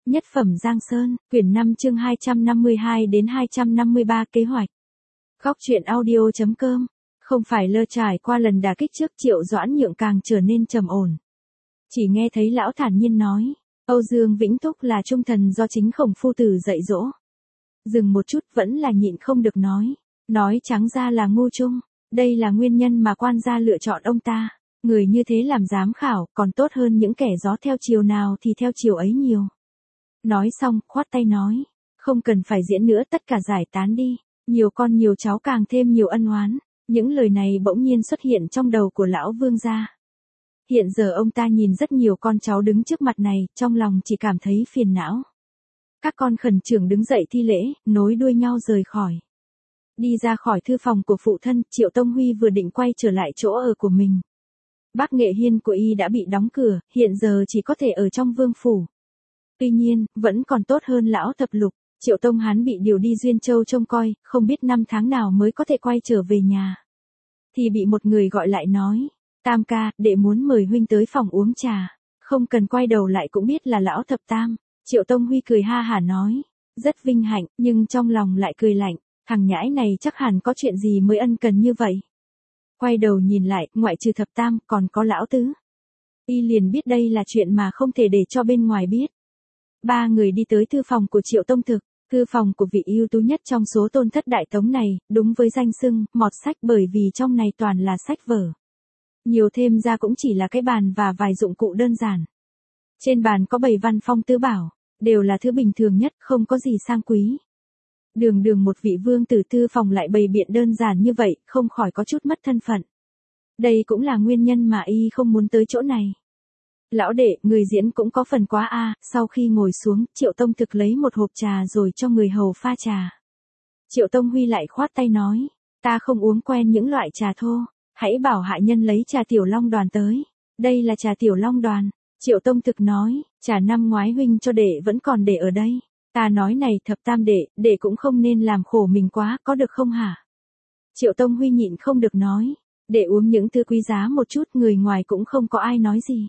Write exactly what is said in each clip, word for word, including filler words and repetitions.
Nhất phẩm Giang Sơn, quyển năm chương hai trăm năm mươi hai đến hai trăm năm mươi ba kế hoạch. Góc truyện audio chấm com. Không phải lơ trải qua lần đả kích trước, Triệu Doãn Nhượng càng trở nên trầm ổn. Chỉ nghe thấy lão thản nhiên nói, Âu Dương Vĩnh Thúc là trung thần do chính Khổng phu tử dạy dỗ. Dừng một chút vẫn là nhịn không được nói, nói trắng ra là ngu trung, đây là nguyên nhân mà quan gia lựa chọn ông ta. Người như thế làm giám khảo còn tốt hơn những kẻ gió theo chiều nào thì theo chiều ấy nhiều. Nói xong, khoát tay nói, không cần phải diễn nữa, tất cả giải tán đi, nhiều con nhiều cháu càng thêm nhiều ân oán. Những lời này bỗng nhiên xuất hiện trong đầu của lão vương gia. Hiện giờ ông ta nhìn rất nhiều con cháu đứng trước mặt này, trong lòng chỉ cảm thấy phiền não. Các con khẩn trưởng đứng dậy thi lễ, nối đuôi nhau rời khỏi. Đi ra khỏi thư phòng của phụ thân, Triệu Tông Huy vừa định quay trở lại chỗ ở của mình. Bác Nghệ Hiên của y đã bị đóng cửa, hiện giờ chỉ có thể ở trong vương phủ. Tuy nhiên, vẫn còn tốt hơn lão thập lục. Triệu Tông hắn bị điều đi Duyên Châu trông coi, không biết năm tháng nào mới có thể quay trở về nhà. Thì bị một người gọi lại nói, Tam ca, đệ muốn mời huynh tới phòng uống trà. Không cần quay đầu lại cũng biết là lão thập Tam. Triệu Tông Huy cười ha hả nói, rất vinh hạnh, nhưng trong lòng lại cười lạnh, thằng nhãi này chắc hẳn có chuyện gì mới ân cần như vậy. Quay đầu nhìn lại, ngoại trừ thập Tam, còn có lão tứ. Y liền biết đây là chuyện mà không thể để cho bên ngoài biết. Ba người đi tới thư phòng của Triệu Tông Thực, thư phòng của vị ưu tú nhất trong số tôn thất đại tống này, đúng với danh xưng, mọt sách, bởi vì trong này toàn là sách vở. Nhiều thêm ra cũng chỉ là cái bàn và vài dụng cụ đơn giản. Trên bàn có bảy văn phong tứ bảo, đều là thứ bình thường nhất, không có gì sang quý. Đường đường một vị vương tử thư phòng lại bày biện đơn giản như vậy, không khỏi có chút mất thân phận. Đây cũng là nguyên nhân mà y không muốn tới chỗ này. Lão đệ, người diễn cũng có phần quá a. Sau khi ngồi xuống, Triệu Tông Thực lấy một hộp trà rồi cho người hầu pha trà. Triệu Tông Huy lại khoát tay nói, ta không uống quen những loại trà thô, hãy bảo hạ nhân lấy trà Tiểu Long Đoàn tới. Đây là trà Tiểu Long Đoàn. Triệu Tông Thực nói, trà năm ngoái huynh cho đệ vẫn còn để ở đây. Ta nói này thập Tam đệ, đệ cũng không nên làm khổ mình quá, có được không hả? Triệu Tông Huy nhịn không được nói, đệ uống những thứ quý giá một chút, người ngoài cũng không có ai nói gì.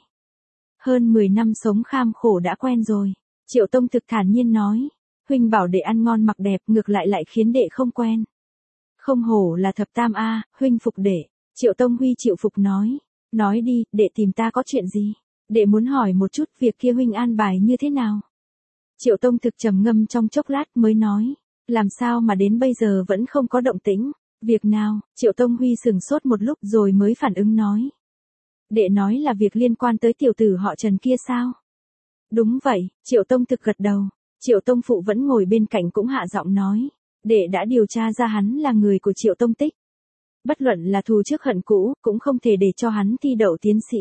Hơn mười năm sống kham khổ đã quen rồi. Triệu Tông Thực thản nhiên nói, huynh bảo đệ ăn ngon mặc đẹp, ngược lại lại khiến đệ không quen. Không hổ là thập Tam a, huynh phục đệ. Triệu Tông Huy chịu phục nói, nói đi, đệ tìm ta có chuyện gì? Đệ muốn hỏi một chút việc kia huynh an bài như thế nào? Triệu Tông Thực trầm ngâm trong chốc lát mới nói, làm sao mà đến bây giờ vẫn không có động tĩnh? Việc nào? Triệu Tông Huy sừng sốt một lúc rồi mới phản ứng nói. Đệ nói là việc liên quan tới tiểu tử họ Trần kia sao? Đúng vậy, Triệu Tông Thực gật đầu. Triệu Tông Phụ vẫn ngồi bên cạnh cũng hạ giọng nói, đệ đã điều tra ra hắn là người của Triệu Tông Tích. Bất luận là thù trước hận cũ, cũng không thể để cho hắn thi đậu tiến sĩ.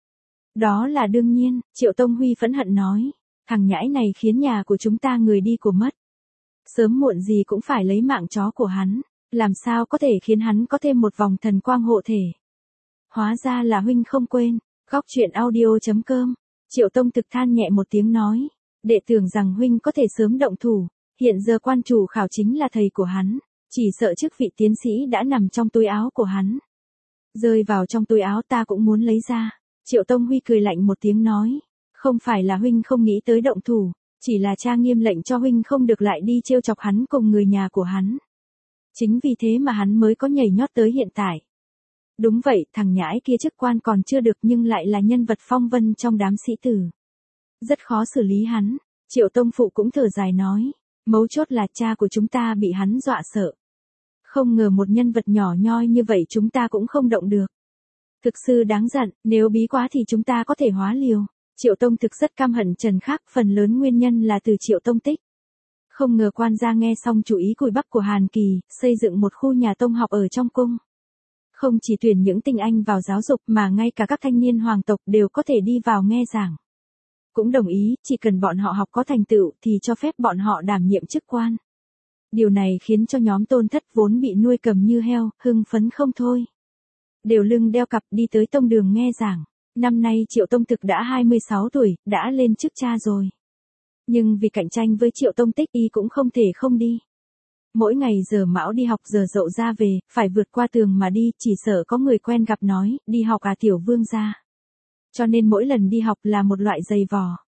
Đó là đương nhiên, Triệu Tông Huy phẫn hận nói, thằng nhãi này khiến nhà của chúng ta người đi của mất. Sớm muộn gì cũng phải lấy mạng chó của hắn, làm sao có thể khiến hắn có thêm một vòng thần quang hộ thể. Hóa ra là huynh không quên. Góc truyện audio chấm com. Triệu Tông Thực than nhẹ một tiếng nói, đệ tưởng rằng huynh có thể sớm động thủ, hiện giờ quan chủ khảo chính là thầy của hắn, chỉ sợ chức vị tiến sĩ đã nằm trong túi áo của hắn. Rơi vào trong túi áo ta cũng muốn lấy ra. Triệu Tông Huy cười lạnh một tiếng nói, không phải là huynh không nghĩ tới động thủ, chỉ là cha nghiêm lệnh cho huynh không được lại đi trêu chọc hắn cùng người nhà của hắn. Chính vì thế mà hắn mới có nhảy nhót tới hiện tại. Đúng vậy, thằng nhãi kia chức quan còn chưa được nhưng lại là nhân vật phong vân trong đám sĩ tử. Rất khó xử lý hắn. Triệu Tông Phụ cũng thở dài nói, mấu chốt là cha của chúng ta bị hắn dọa sợ. Không ngờ một nhân vật nhỏ nhoi như vậy chúng ta cũng không động được. Thực sự đáng giận, nếu bí quá thì chúng ta có thể hóa liều. Triệu Tông Thực rất căm hận Trần Khắc, phần lớn nguyên nhân là từ Triệu Tông Tích. Không ngờ quan gia nghe xong chủ ý cùi bắp của Hàn Kỳ, xây dựng một khu nhà tông học ở trong cung. Không chỉ tuyển những tinh anh vào giáo dục mà ngay cả các thanh niên hoàng tộc đều có thể đi vào nghe giảng. Cũng đồng ý, chỉ cần bọn họ học có thành tựu thì cho phép bọn họ đảm nhiệm chức quan. Điều này khiến cho nhóm tôn thất vốn bị nuôi cầm như heo, hưng phấn không thôi. Đều lưng đeo cặp đi tới tông đường nghe giảng. Năm nay Triệu Tông Thực đã hai mươi sáu tuổi, đã lên chức cha rồi. Nhưng vì cạnh tranh với Triệu Tông Tích y cũng không thể không đi. Mỗi ngày giờ mão đi học giờ dậu ra về, phải vượt qua tường mà đi, chỉ sợ có người quen gặp nói, đi học à tiểu vương gia. Cho nên mỗi lần đi học là một loại giày vò.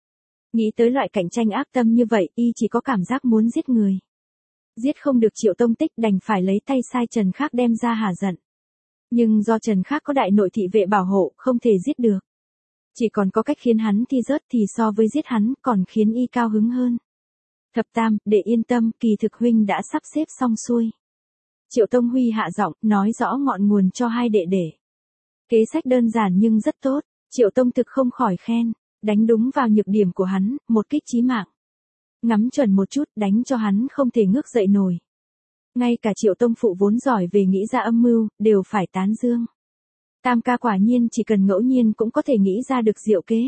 Nghĩ tới loại cạnh tranh ác tâm như vậy, y chỉ có cảm giác muốn giết người. Giết không được Triệu Tông Tích đành phải lấy tay sai Trần Khác đem ra hả giận. Nhưng do Trần Khác có đại nội thị vệ bảo hộ, không thể giết được. Chỉ còn có cách khiến hắn thi rớt thì so với giết hắn còn khiến y cao hứng hơn. Thập Tam, để yên tâm, kỳ thực huynh đã sắp xếp xong xuôi. Triệu Tông Huy hạ giọng, nói rõ ngọn nguồn cho hai đệ đệ. Kế sách đơn giản nhưng rất tốt, Triệu Tông Thực không khỏi khen, đánh đúng vào nhược điểm của hắn, một kích chí mạng. Ngắm chuẩn một chút, đánh cho hắn không thể ngước dậy nổi. Ngay cả Triệu Tông Phụ vốn giỏi về nghĩ ra âm mưu, đều phải tán dương. Tam ca quả nhiên chỉ cần ngẫu nhiên cũng có thể nghĩ ra được diệu kế.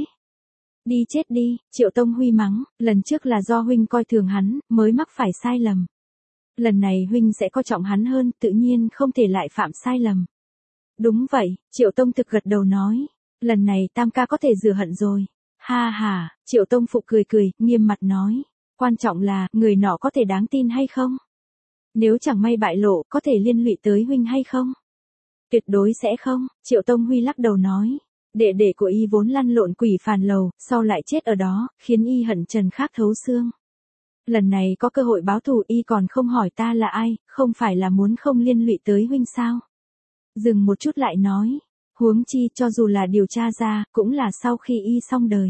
Đi chết đi, Triệu Tông Huy mắng, lần trước là do huynh coi thường hắn, mới mắc phải sai lầm. Lần này huynh sẽ coi trọng hắn hơn, tự nhiên không thể lại phạm sai lầm. Đúng vậy, Triệu Tông Thực gật đầu nói, lần này Tam ca có thể rửa hận rồi. Ha ha, Triệu Tông Phụ cười cười, nghiêm mặt nói, quan trọng là, người nọ có thể đáng tin hay không? Nếu chẳng may bại lộ, có thể liên lụy tới huynh hay không? Tuyệt đối sẽ không, Triệu Tông Huy lắc đầu nói. Đệ đệ của y vốn lăn lộn quỷ phàn lầu, sau lại chết ở đó, khiến y hận Trần Khác thấu xương. Lần này có cơ hội báo thù y còn không hỏi ta là ai, không phải là muốn không liên lụy tới huynh sao? Dừng một chút lại nói, huống chi cho dù là điều tra ra, cũng là sau khi y xong đời.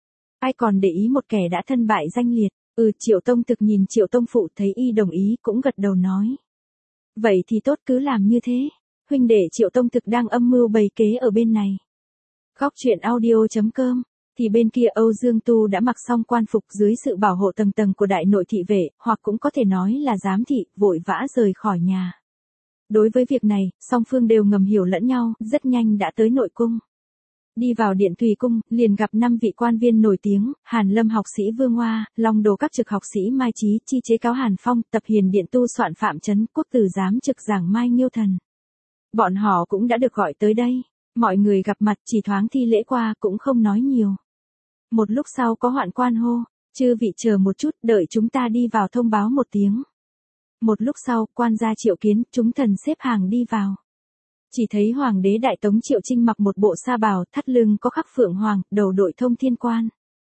Ai còn để ý một kẻ đã thân bại danh liệt, ừ Triệu Tông Thực nhìn Triệu Tông Phụ thấy y đồng ý cũng gật đầu nói. Vậy thì tốt cứ làm như thế, huynh đệ Triệu Tông Thực đang âm mưu bày kế ở bên này. Góc truyện audio.com, thì bên kia Âu Dương Tu đã mặc xong quan phục dưới sự bảo hộ tầng tầng của đại nội thị vệ, hoặc cũng có thể nói là giám thị, vội vã rời khỏi nhà. Đối với việc này, song phương đều ngầm hiểu lẫn nhau, rất nhanh đã tới nội cung. Đi vào điện Thùy Cung, liền gặp năm vị quan viên nổi tiếng, Hàn Lâm học sĩ Vương Hoa, Long Đồ các trực học sĩ Mai Chí, chi chế cáo Hàn Phong, tập hiền điện tu soạn Phạm Chấn, quốc tử giám trực giảng Mai Nghiêu Thần. Bọn họ cũng đã được gọi tới đây. Mọi người gặp mặt chỉ thoáng thi lễ qua cũng không nói nhiều. Một lúc sau có hoạn quan hô, chư vị chờ một chút, đợi chúng ta đi vào thông báo một tiếng. Một lúc sau, quan gia Triệu Kiến, chúng thần xếp hàng đi vào. Chỉ thấy Hoàng đế Đại Tống Triệu Trinh mặc một bộ sa bào, thắt lưng có khắc phượng hoàng, đầu đội thông thiên quan.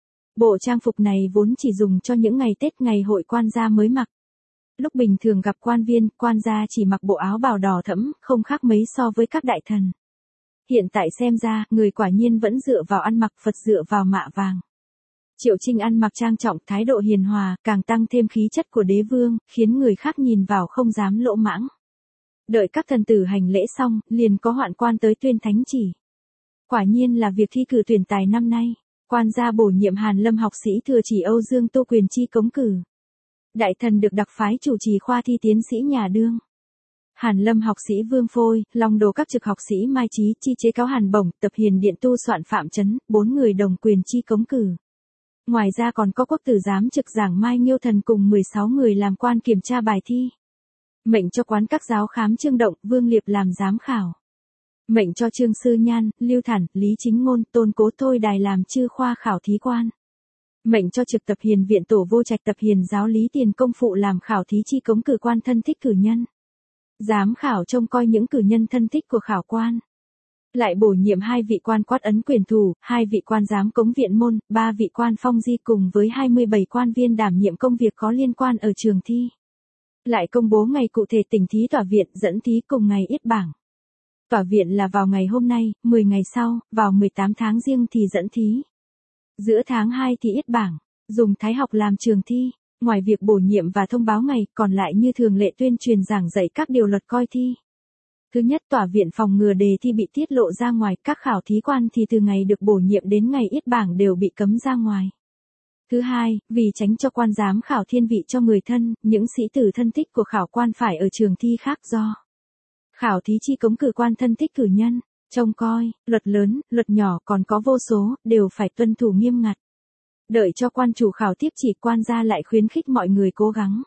Bộ trang phục này vốn chỉ dùng cho những ngày Tết ngày hội quan gia mới mặc. Lúc bình thường gặp quan viên, quan gia chỉ mặc bộ áo bào đỏ thẫm, không khác mấy so với các đại thần. Hiện tại xem ra, người quả nhiên vẫn dựa vào ăn mặc, Phật dựa vào mạ vàng. Triệu Trinh ăn mặc trang trọng, thái độ hiền hòa, càng tăng thêm khí chất của đế vương, khiến người khác nhìn vào không dám lỗ mãng. Đợi các thần tử hành lễ xong, liền có hoạn quan tới tuyên thánh chỉ. Quả nhiên là việc thi cử tuyển tài năm nay, quan gia bổ nhiệm Hàn Lâm học sĩ thừa chỉ Âu Dương Tô quyền chi cống cử. Đại thần được đặc phái chủ trì khoa thi tiến sĩ nhà đương. Hàn Lâm học sĩ Vương Phôi, Long Đồ các trực học sĩ Mai Chí, chi chế cáo Hàn Bổng, tập hiền điện tu soạn Phạm Chấn, bốn người đồng quyền chi cống cử. Ngoài ra còn có quốc tử giám trực giảng Mai Nghiêu Thần cùng mười sáu người làm quan kiểm tra bài thi. Mệnh cho quán các giáo khám Trương Động, Vương Liệp làm giám khảo. Mệnh cho Trương Sư Nhan, Lưu Thản, Lý Chính Ngôn, Tôn Cố Thôi Đài làm chư khoa khảo thí quan. Mệnh cho trực tập hiền viện tổ vô trạch tập hiền giáo Lý Tiền Công Phụ làm khảo thí chi cống cử quan thân thích cử nhân. Giám khảo trông coi những cử nhân thân thích của khảo quan. Lại bổ nhiệm hai vị quan quát ấn quyền thủ, hai vị quan giám cống viện môn, ba vị quan phong di cùng với hai mươi bảy quan viên đảm nhiệm công việc có liên quan ở trường thi. Lại công bố ngày cụ thể tỉnh thí tỏa viện dẫn thí cùng ngày yết bảng. Tỏa viện là vào ngày hôm nay, mười ngày sau, vào mười tám tháng Giêng thì dẫn thí. Giữa tháng hai thì yết bảng, dùng thái học làm trường thi. Ngoài việc bổ nhiệm và thông báo ngày, còn lại như thường lệ tuyên truyền giảng dạy các điều luật coi thi. Thứ nhất, tỏa viện phòng ngừa đề thi bị tiết lộ ra ngoài, các khảo thí quan thì từ ngày được bổ nhiệm đến ngày yết bảng đều bị cấm ra ngoài. Thứ hai, vì tránh cho quan giám khảo thiên vị cho người thân, những sĩ tử thân thích của khảo quan phải ở trường thi khác do. Khảo thí chi cống cử quan thân thích cử nhân, trông coi, luật lớn, luật nhỏ còn có vô số, đều phải tuân thủ nghiêm ngặt. Đợi cho quan chủ khảo tiếp chỉ, quan gia lại khuyến khích mọi người cố gắng.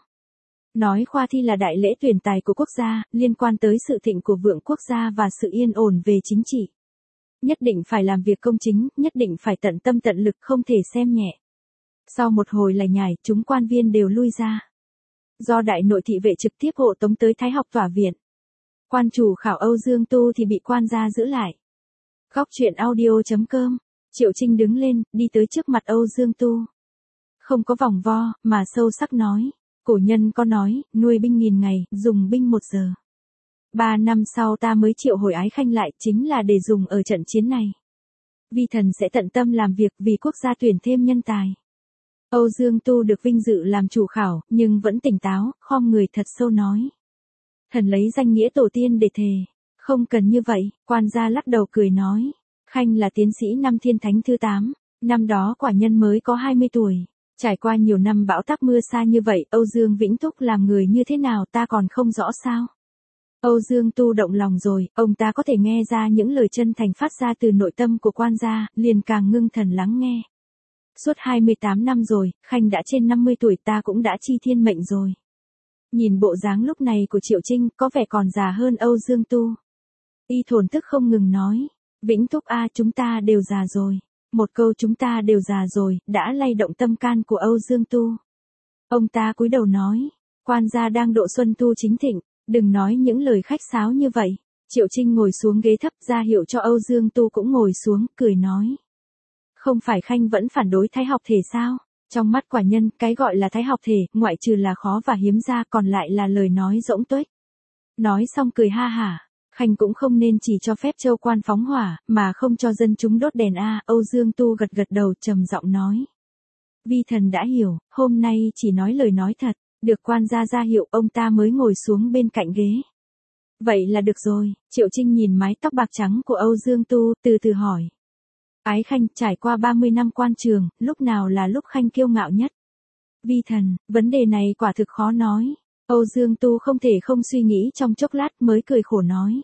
Nói khoa thi là đại lễ tuyển tài của quốc gia, liên quan tới sự thịnh của vượng quốc gia và sự yên ổn về chính trị. Nhất định phải làm việc công chính, nhất định phải tận tâm tận lực, không thể xem nhẹ. Sau một hồi lải nhải, chúng quan viên đều lui ra. Do đại nội thị vệ trực tiếp hộ tống tới thái học tỏa viện. Quan chủ khảo Âu Dương Tu thì bị quan gia giữ lại. Góc truyện audio.com, Triệu Trinh đứng lên, đi tới trước mặt Âu Dương Tu. không có vòng vo, mà sâu sắc nói. Cổ nhân có nói, nuôi binh nghìn ngày, dùng binh một giờ. Ba năm sau ta mới triệu hồi Ái Khanh lại, chính là để dùng ở trận chiến này. Vi thần sẽ tận tâm làm việc vì quốc gia tuyển thêm nhân tài. Âu Dương Tu được vinh dự làm chủ khảo, nhưng vẫn tỉnh táo, khom người thật sâu nói. Thần lấy danh nghĩa tổ tiên để thề. Không cần như vậy, quan gia lắc đầu cười nói. Khanh là tiến sĩ năm Thiên Thánh thứ tám, năm đó quả nhân mới có hai mươi tuổi. Trải qua nhiều năm bão táp mưa xa như vậy, Âu Dương Vĩnh Túc làm người như thế nào ta còn không rõ sao. Âu Dương Tu động lòng rồi, ông ta có thể nghe ra những lời chân thành phát ra từ nội tâm của quan gia, liền càng ngưng thần lắng nghe. Suốt hai mươi tám năm rồi, Khanh đã trên năm mươi tuổi, ta cũng đã chi thiên mệnh rồi. Nhìn bộ dáng lúc này của Triệu Trinh có vẻ còn già hơn Âu Dương Tu. Y thổn thức không ngừng nói, Vĩnh Túc a, chúng ta đều già rồi. Một câu chúng ta đều già rồi, đã lay động tâm can của Âu Dương Tu. Ông ta cúi đầu nói, quan gia đang độ xuân thu chính thịnh, đừng nói những lời khách sáo như vậy. Triệu Trinh ngồi xuống ghế thấp ra hiệu cho Âu Dương Tu cũng ngồi xuống, cười nói. Không phải Khanh vẫn phản đối thái học thể sao? Trong mắt quả nhân, cái gọi là thái học thể, ngoại trừ là khó và hiếm ra còn lại là lời nói rỗng tuếch. Nói xong cười ha hả. Khanh cũng không nên chỉ cho phép châu quan phóng hỏa, mà không cho dân chúng đốt đèn a. Âu Dương Tu gật gật đầu trầm giọng nói. Vi thần đã hiểu, hôm nay chỉ nói lời nói thật, được quan gia ra hiệu ông ta mới ngồi xuống bên cạnh ghế. Vậy là được rồi, Triệu Trinh nhìn mái tóc bạc trắng của Âu Dương Tu, từ từ hỏi. Ái Khanh trải qua ba mươi năm quan trường, lúc nào là lúc Khanh kiêu ngạo nhất? Vi thần, vấn đề này quả thực khó nói. Âu Dương Tu không thể không suy nghĩ trong chốc lát mới cười khổ nói.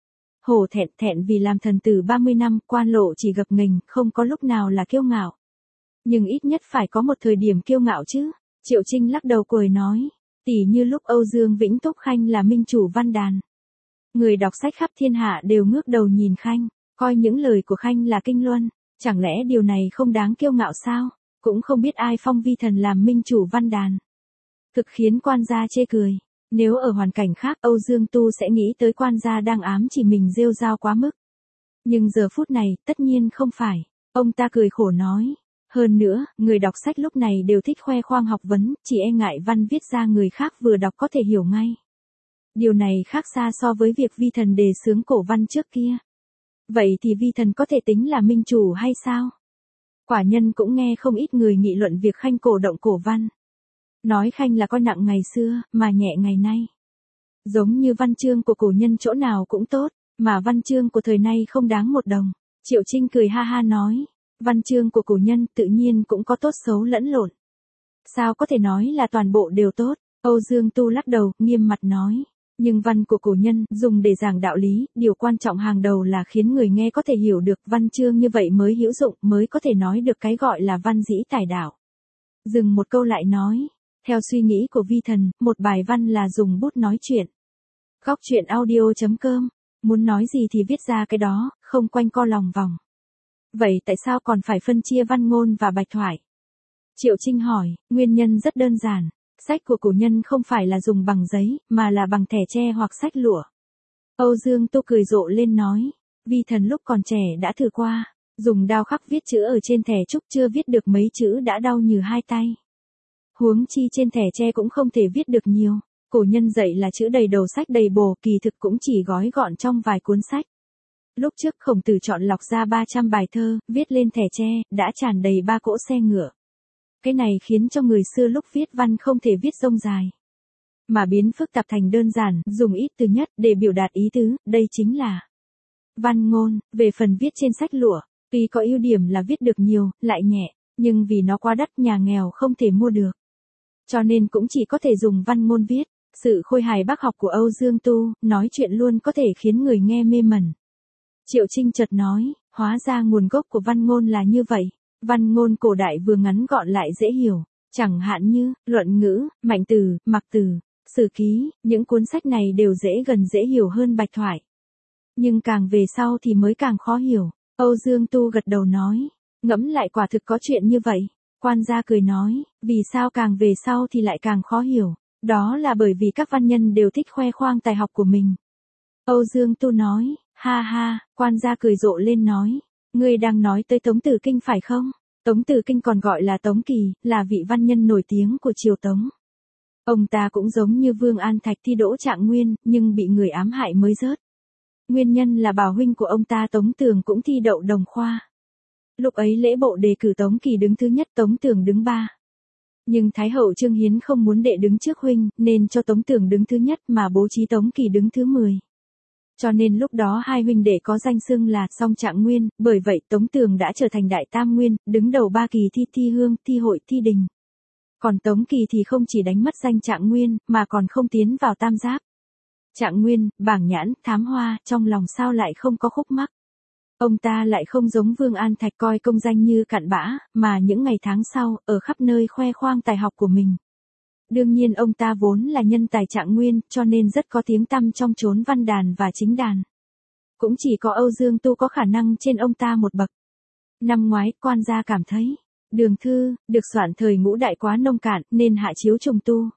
Hổ thẹn thẹn vì làm thần tử ba mươi năm, quan lộ chỉ gập ghềnh, không có lúc nào là kiêu ngạo. Nhưng ít nhất phải có một thời điểm kiêu ngạo chứ. Triệu Trinh lắc đầu cười nói. Tỉ như lúc Âu Dương Vĩnh Túc Khanh là minh chủ văn đàn. Người đọc sách khắp thiên hạ đều ngước đầu nhìn Khanh, coi những lời của Khanh là kinh luân. Chẳng lẽ điều này không đáng kiêu ngạo sao? Cũng không biết ai phong vi thần làm minh chủ văn đàn. Thực khiến quan gia chê cười. Nếu ở hoàn cảnh khác Âu Dương Tu sẽ nghĩ tới quan gia đang ám chỉ mình rêu rao quá mức. Nhưng giờ phút này, tất nhiên không phải. Ông ta cười khổ nói. Hơn nữa, người đọc sách lúc này đều thích khoe khoang học vấn, chỉ e ngại văn viết ra người khác vừa đọc có thể hiểu ngay. Điều này khác xa so với việc vi thần đề xướng cổ văn trước kia. Vậy thì vi thần có thể tính là minh chủ hay sao? Quả nhân cũng nghe không ít người nghị luận việc Khanh cổ động cổ văn. Nói Khanh là coi nặng ngày xưa, mà nhẹ ngày nay. Giống như văn chương của cổ nhân chỗ nào cũng tốt, mà văn chương của thời nay không đáng một đồng. Triệu Trinh cười ha ha nói, văn chương của cổ nhân tự nhiên cũng có tốt xấu lẫn lộn. Sao có thể nói là toàn bộ đều tốt? Âu Dương Tu lắc đầu, nghiêm mặt nói. Nhưng văn của cổ nhân, dùng để giảng đạo lý, điều quan trọng hàng đầu là khiến người nghe có thể hiểu được văn chương như vậy mới hữu dụng, mới có thể nói được cái gọi là văn dĩ tài đạo. Dừng một câu lại nói. Theo suy nghĩ của vi thần, một bài văn là dùng bút nói chuyện. Góc truyện audio chấm com, muốn nói gì thì viết ra cái đó, không quanh co lòng vòng. Vậy tại sao còn phải phân chia văn ngôn và bạch thoại? Triệu Trinh hỏi, nguyên nhân rất đơn giản. Sách của cổ nhân không phải là dùng bằng giấy, mà là bằng thẻ tre hoặc sách lụa. Âu Dương Tu cười rộ lên nói, vi thần lúc còn trẻ đã thử qua, dùng dao khắc viết chữ ở trên thẻ trúc chưa viết được mấy chữ đã đau như hai tay. Huống chi trên thẻ tre cũng không thể viết được nhiều, cổ nhân dạy là chữ đầy đầu sách đầy bồ, kỳ thực cũng chỉ gói gọn trong vài cuốn sách. Lúc trước Khổng Tử chọn lọc ra ba trăm bài thơ, viết lên thẻ tre, đã tràn đầy ba cỗ xe ngựa. Cái này khiến cho người xưa lúc viết văn không thể viết rông dài, mà biến phức tạp thành đơn giản, dùng ít từ nhất để biểu đạt ý tứ, đây chính là văn ngôn. Về phần viết trên sách lụa, tuy có ưu điểm là viết được nhiều, lại nhẹ, nhưng vì nó quá đắt nhà nghèo không thể mua được. Cho nên cũng chỉ có thể dùng văn ngôn viết. Sự khôi hài bác học của Âu Dương Tu, nói chuyện luôn có thể khiến người nghe mê mẩn. Triệu Trinh chợt nói, hóa ra nguồn gốc của văn ngôn là như vậy. Văn ngôn cổ đại vừa ngắn gọn lại dễ hiểu, chẳng hạn như, luận ngữ, mạnh từ, mặc từ, sử ký, những cuốn sách này đều dễ gần dễ hiểu hơn bạch thoại. Nhưng càng về sau thì mới càng khó hiểu. Âu Dương Tu gật đầu nói, ngẫm lại quả thực có chuyện như vậy. Quan gia cười nói, vì sao càng về sau thì lại càng khó hiểu? Đó là bởi vì các văn nhân đều thích khoe khoang tài học của mình. Âu Dương Tu nói, ha ha, quan gia cười rộ lên nói, ngươi đang nói tới Tống Tử Kinh phải không? Tống Từ Kinh còn gọi là Tống Kỳ, là vị văn nhân nổi tiếng của triều Tống. Ông ta cũng giống như Vương An Thạch thi đỗ Trạng Nguyên, nhưng bị người ám hại mới rớt. Nguyên nhân là bảo huynh của ông ta Tống Tường cũng thi đậu đồng khoa. Lúc ấy lễ bộ đề cử Tống Kỳ đứng thứ nhất, Tống Tường đứng ba. Nhưng Thái hậu Trương Hiến không muốn đệ đứng trước huynh, nên cho Tống Tường đứng thứ nhất mà bố trí Tống Kỳ đứng thứ mười. Cho nên lúc đó hai huynh đệ có danh xưng là song Trạng Nguyên, bởi vậy Tống Tường đã trở thành đại tam nguyên, đứng đầu ba kỳ thi thi hương, thi hội, thi đình. Còn Tống Kỳ thì không chỉ đánh mất danh Trạng Nguyên, mà còn không tiến vào tam giáp. Trạng Nguyên, bảng nhãn, thám hoa, trong lòng sao lại không có khúc mắc. Ông ta lại không giống Vương An Thạch coi công danh như cặn bã, mà những ngày tháng sau, ở khắp nơi khoe khoang tài học của mình. Đương nhiên ông ta vốn là nhân tài Trạng Nguyên, cho nên rất có tiếng tăm trong chốn văn đàn và chính đàn. Cũng chỉ có Âu Dương Tu có khả năng trên ông ta một bậc. Năm ngoái, quan gia cảm thấy, Đường Thư, được soạn thời ngũ đại quá nông cạn, nên hạ chiếu trùng tu.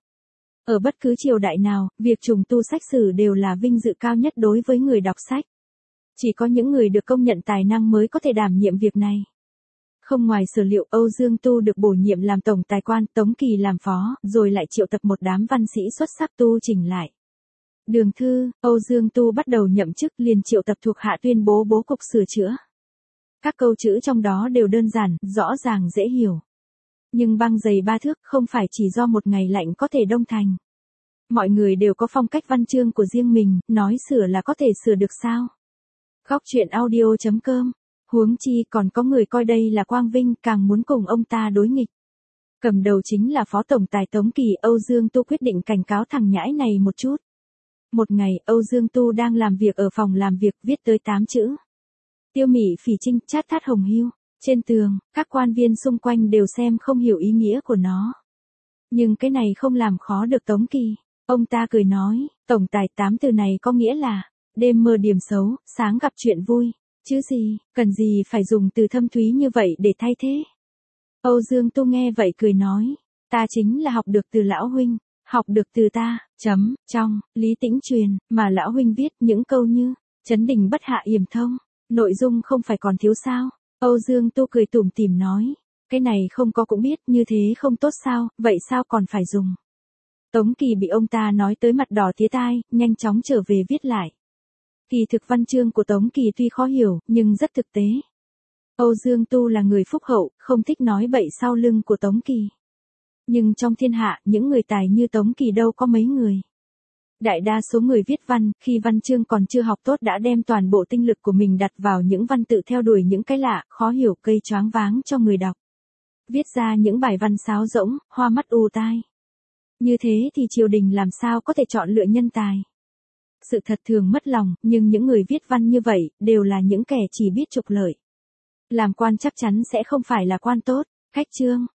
Ở bất cứ triều đại nào, việc trùng tu sách sử đều là vinh dự cao nhất đối với người đọc sách. Chỉ có những người được công nhận tài năng mới có thể đảm nhiệm việc này. Không ngoài sử liệu, Âu Dương Tu được bổ nhiệm làm tổng tài quan, Tống Kỳ làm phó, rồi lại triệu tập một đám văn sĩ xuất sắc tu chỉnh lại. Đường Thư, Âu Dương Tu bắt đầu nhậm chức liền triệu tập thuộc hạ tuyên bố bố cục sửa chữa. Các câu chữ trong đó đều đơn giản, rõ ràng dễ hiểu. Nhưng băng dày ba thước không phải chỉ do một ngày lạnh có thể đông thành. Mọi người đều có phong cách văn chương của riêng mình, nói sửa là có thể sửa được sao? Góc truyện audio chấm com. Huống chi còn có người coi đây là quang vinh, càng muốn cùng ông ta đối nghịch. Cầm đầu chính là phó tổng tài Tống Kỳ. Âu Dương Tu quyết định cảnh cáo thằng nhãi này một chút. Một ngày, Âu Dương Tu đang làm việc ở phòng làm việc, viết tới tám chữ. Tiêu Mị Phỉ Trinh, chát thát hồng hưu. Trên tường, các quan viên xung quanh đều xem không hiểu ý nghĩa của nó. Nhưng cái này không làm khó được Tống Kỳ. Ông ta cười nói, tổng tài tám từ này có nghĩa là, đêm mơ điểm xấu, sáng gặp chuyện vui. Chứ gì, cần gì phải dùng từ thâm thúy như vậy để thay thế. Âu Dương Tu nghe vậy cười nói, ta chính là học được từ lão huynh, học được từ ta, chấm, trong, Lý Tĩnh Truyền, mà lão huynh viết những câu như, chấn đình bất hạ yểm thông, nội dung không phải còn thiếu sao. Âu Dương Tu cười tủm tỉm nói, cái này không có cũng biết, như thế không tốt sao, vậy sao còn phải dùng. Tống Kỳ bị ông ta nói tới mặt đỏ tía tai, nhanh chóng trở về viết lại. Kỳ thực văn chương của Tống Kỳ tuy khó hiểu, nhưng rất thực tế. Âu Dương Tu là người phúc hậu, không thích nói bậy sau lưng của Tống Kỳ. Nhưng trong thiên hạ, những người tài như Tống Kỳ đâu có mấy người. Đại đa số người viết văn, khi văn chương còn chưa học tốt đã đem toàn bộ tinh lực của mình đặt vào những văn tự theo đuổi những cái lạ, khó hiểu, gây choáng váng cho người đọc. Viết ra những bài văn sáo rỗng, hoa mắt ù tai. Như thế thì triều đình làm sao có thể chọn lựa nhân tài. Sự thật thường mất lòng, nhưng những người viết văn như vậy, đều là những kẻ chỉ biết trục lợi. Làm quan chắc chắn sẽ không phải là quan tốt. Khách chương.